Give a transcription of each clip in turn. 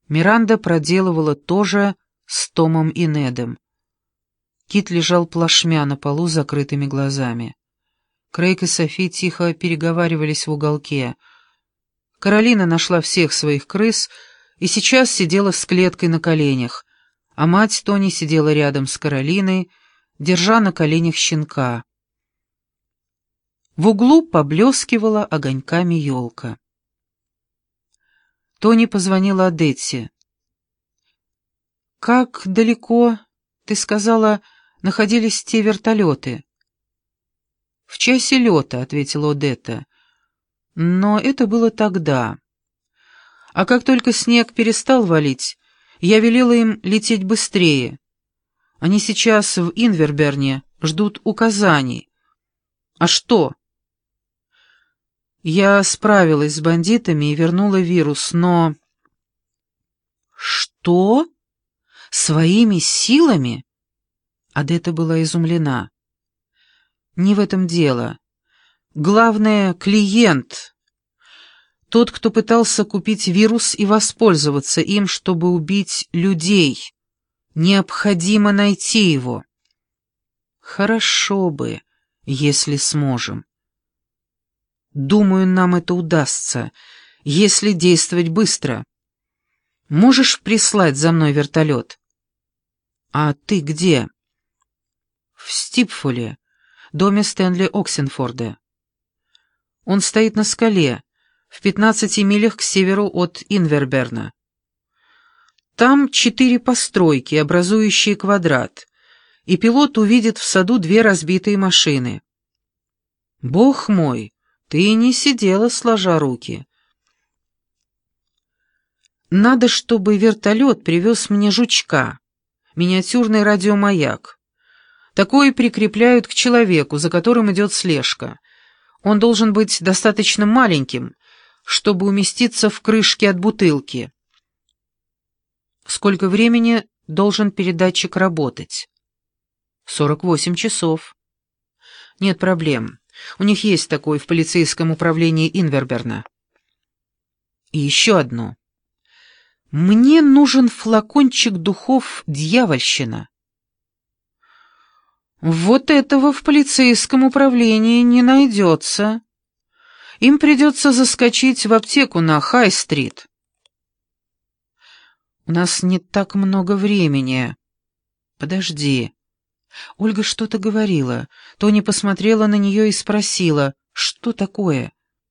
Миранда проделывала то же с Томом и Недом. Кит лежал плашмя на полу с закрытыми глазами. Крейг и Софи тихо переговаривались в уголке. Каролина нашла всех своих крыс и сейчас сидела с клеткой на коленях, а мать Тони сидела рядом с Каролиной, держа на коленях щенка. В углу поблескивала огоньками елка. Тони позвонила Одетте. «Как далеко, ты сказала, находились те вертолеты?» «В часе лета», — ответила Одетта. «Но это было тогда. А как только снег перестал валить, я велела им лететь быстрее. Они сейчас в Инверберне ждут указаний». «А что?» «Я справилась с бандитами и вернула вирус, но...» «Что? Своими силами?» Одетта была изумлена. «Не в этом дело. Главное — клиент. Тот, кто пытался купить вирус и воспользоваться им, чтобы убить людей. Необходимо найти его». «Хорошо бы, если сможем. Думаю, нам это удастся, если действовать быстро. Можешь прислать за мной вертолет?» «А ты где?» «В Стипфуле, доме Стэнли Оксенфорда. Он стоит на скале, в 15 милях к северу от Инверберна. Там 4 постройки, образующие квадрат, и пилот увидит в саду 2 разбитые машины». «Бог мой, ты не сидела сложа руки». «Надо, чтобы вертолет привез мне жучка, миниатюрный радиомаяк. Такой прикрепляют к человеку, за которым идет слежка. Он должен быть достаточно маленьким, чтобы уместиться в крышке от бутылки». «Сколько времени должен передатчик работать?» 48 часов. «Нет проблем. У них есть такой в полицейском управлении Инверберна». «И еще одно. Мне нужен флакончик духов «Дьявольщина». «Вот этого в полицейском управлении не найдется. Им придется заскочить в аптеку на Хай-стрит». «У нас не так много времени». «Подожди». Ольга что-то говорила. Тони посмотрела на нее и спросила, что такое.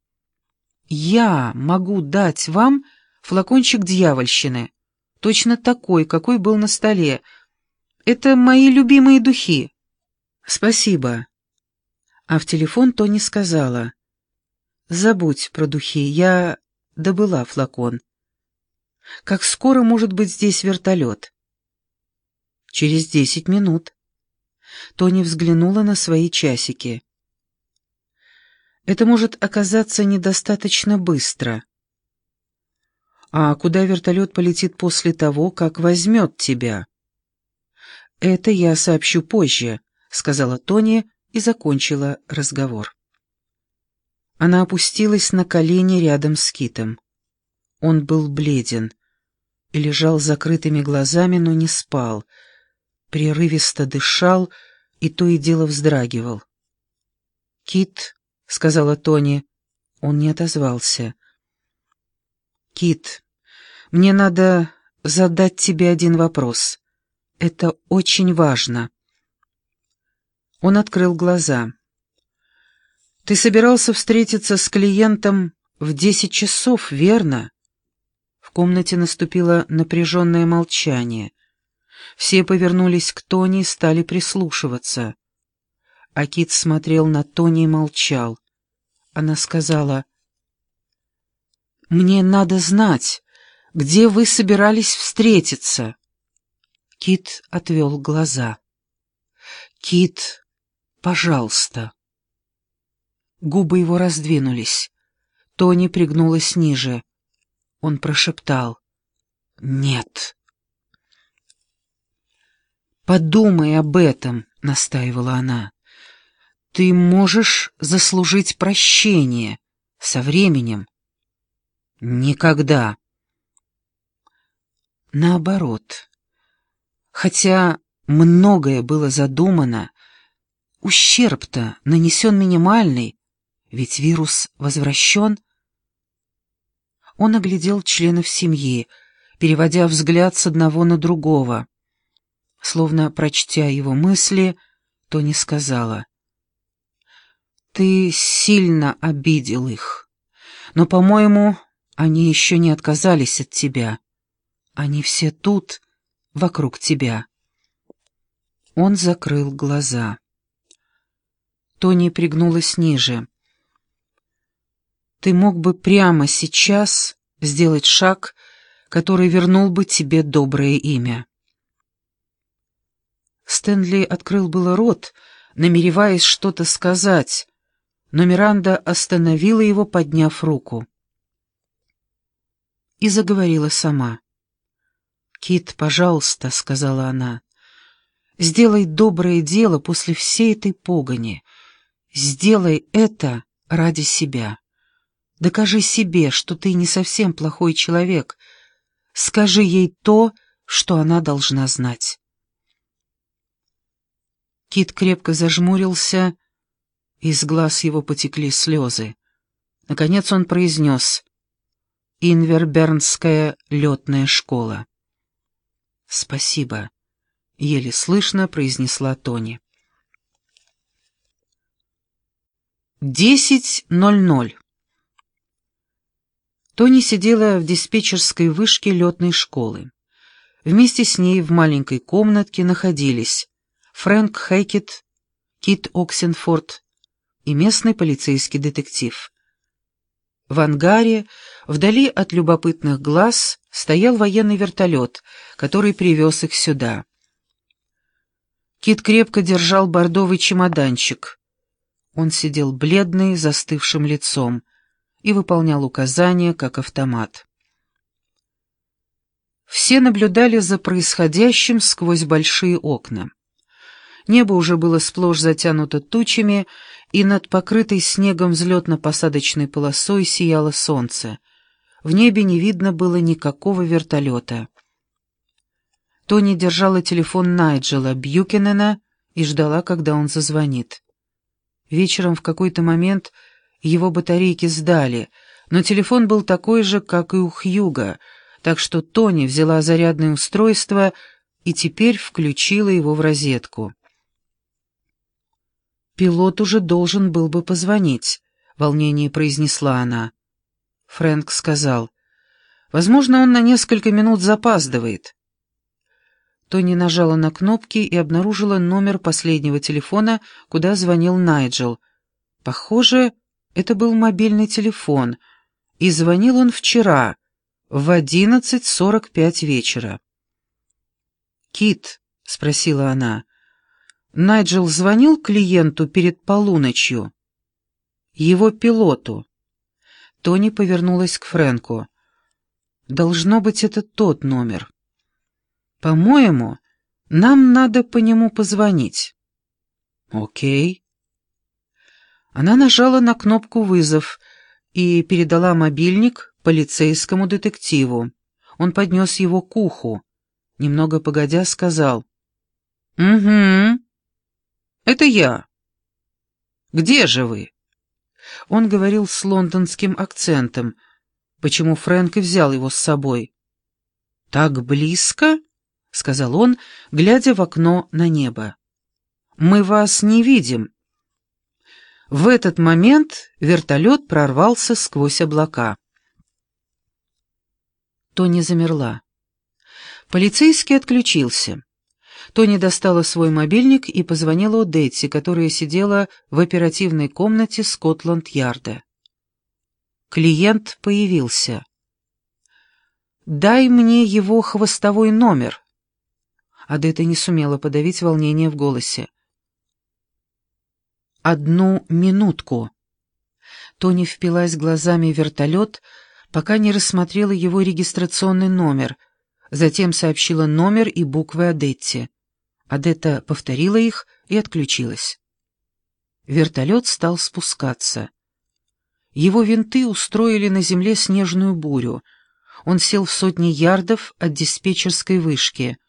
«Я могу дать вам флакончик дьявольщины, точно такой, какой был на столе. Это мои любимые духи». «Спасибо». А в телефон Тони сказала, «Забудь про духи, я добыла флакон. Как скоро может быть здесь вертолет?» «Через 10 минут». Тони взглянула на свои часики. «Это может оказаться недостаточно быстро». «А куда вертолет полетит после того, как возьмет тебя?» «Это я сообщу позже», — сказала Тони и закончила разговор. Она опустилась на колени рядом с Китом. Он был бледен и лежал с закрытыми глазами, но не спал, прерывисто дышал и то и дело вздрагивал. «Кит», — сказала Тони, — он не отозвался. «Кит, мне надо задать тебе один вопрос. Это очень важно». Он открыл глаза. «Ты собирался встретиться с клиентом в 10 часов, верно?» В комнате наступило напряженное молчание. Все повернулись к Тони и стали прислушиваться. А Кит смотрел на Тони и молчал. Она сказала, «Мне надо знать, где вы собирались встретиться». Кит отвел глаза. «Кит, пожалуйста». Губы его раздвинулись. Тони пригнулась ниже. Он прошептал, «Нет». «Подумай об этом», — настаивала она. «Ты можешь заслужить прощение со временем». «Никогда». наоборот. Хотя многое было задумано, ущерб-то нанесен минимальный, ведь вирус возвращен. Он оглядел членов семьи, переводя взгляд с одного на другого. Словно прочтя его мысли, Тони сказала: «Ты сильно обидел их, но, по-моему, они еще не отказались от тебя. Они все тут, вокруг тебя». Он закрыл глаза. Тони пригнулась ниже. «Ты мог бы прямо сейчас сделать шаг, который вернул бы тебе доброе имя». Стэнли открыл было рот, намереваясь что-то сказать, но Миранда остановила его, подняв руку. И заговорила сама. «Кит, пожалуйста», — сказала она, — «сделай доброе дело после всей этой погони. Сделай это ради себя. Докажи себе, что ты не совсем плохой человек. Скажи ей то, что она должна знать». Кит крепко зажмурился, и из глаз его потекли слезы. Наконец он произнес: «Инвербернская летная школа». «Спасибо», — еле слышно произнесла Тони. 10:00. Тони сидела в диспетчерской вышке летной школы. Вместе с ней в маленькой комнатке находились Фрэнк Хэкет, Кит Оксенфорд и местный полицейский детектив. В ангаре, вдали от любопытных глаз, стоял военный вертолет, который привез их сюда. Кит крепко держал бордовый чемоданчик. Он сидел бледный, застывшим лицом, и выполнял указания, как автомат. Все наблюдали за происходящим сквозь большие окна. Небо уже было сплошь затянуто тучами, и над покрытой снегом взлетно-посадочной полосой сияло солнце. В небе не видно было никакого вертолета. Тони держала телефон Найджела Бьюкенена и ждала, когда он зазвонит. Вечером в какой-то момент его батарейки сдали, но телефон был такой же, как и у Хьюга, так что Тони взяла зарядное устройство и теперь включила его в розетку. «Пилот уже должен был бы позвонить», — в волнении произнесла она. Фрэнк сказал: «Возможно, он на несколько минут запаздывает». Тони нажала на кнопки и обнаружила номер последнего телефона, куда звонил Найджел. Похоже, это был мобильный телефон, и звонил он вчера, в 11:45 вечера. «Кит», — спросила она, — «Найджел звонил клиенту перед полуночью?» «Его пилоту». Тони повернулась к Фрэнку. «Должно быть, это тот номер. По-моему, нам надо по нему позвонить». «Окей». Она нажала на кнопку «Вызов» и передала мобильник полицейскому детективу. Он поднес его к уху. Немного погодя сказал: «Угу, это я. Где же вы?» Он говорил с лондонским акцентом, почему Фрэнк и взял его с собой. «Так близко?» — сказал он, глядя в окно на небо. «Мы вас не видим». В этот момент вертолет прорвался сквозь облака. Тони замерла. Полицейский отключился. Тони достала свой мобильник и позвонила Одетте, которая сидела в оперативной комнате Скотланд-Ярда. Клиент появился. «Дай мне его хвостовой номер». Одетта не сумела подавить волнение в голосе. «Одну минутку». Тони впилась глазами в вертолет, пока не рассмотрела его регистрационный номер, затем сообщила номер и буквы Одетте. Одетта повторила их и отключилась. Вертолет стал спускаться. Его винты устроили на земле снежную бурю. Он сел в сотни ярдов от диспетчерской вышки.